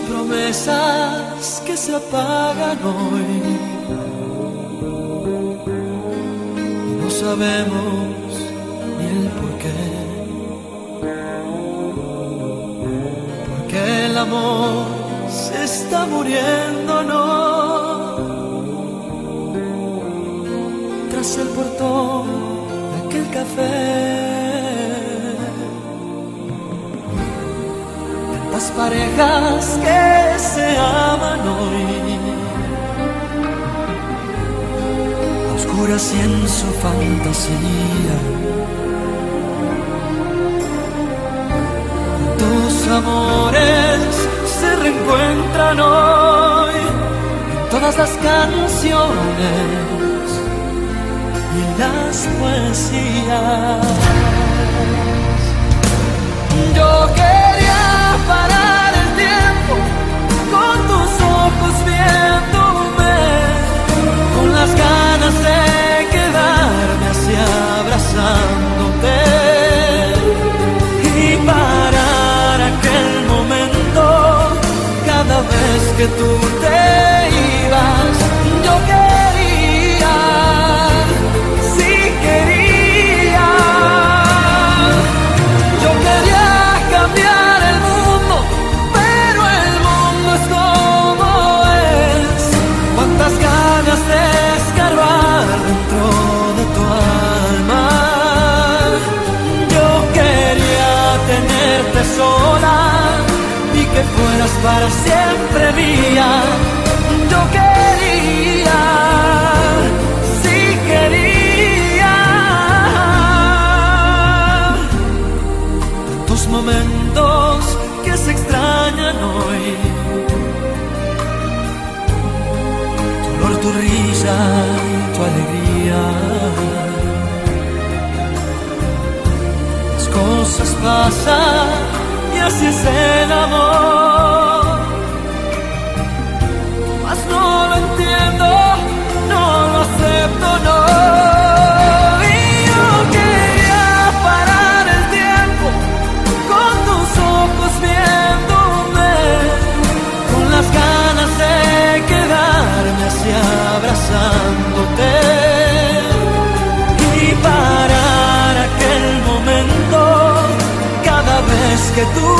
promesas que se apagan hoy y no sabemos ni el porqué, porque el amor se está muriendo, no, tras el portón de aquel café. Las parejas que se aman hoy, a oscuras y en su fantasía. Tus amores se reencuentran hoy en todas las canciones y las poesías. Yo quería parar el tiempo con tus ojos viéndome, con las ganas de quedarme así abrazándote y parar aquel momento cada vez que tú te ibas. Yo quería, sí quería, yo quería cambiar el mundo, pero el mundo es como es. Cuántas ganas de escarbar dentro de tu alma. Yo quería tenerte sola y que fueras para siempre mía. Yo quería, sí quería. Tus momentos que se extrañan hoy, tu olor, tu risa y tu alegría. Las cosas pasan y así es el amor, mas no lo entiendo, no lo acepto, no. Y yo quería parar el tiempo con tus ojos viéndome, con las ganas de quedarme así abrazándote y parar aquel momento cada vez que tú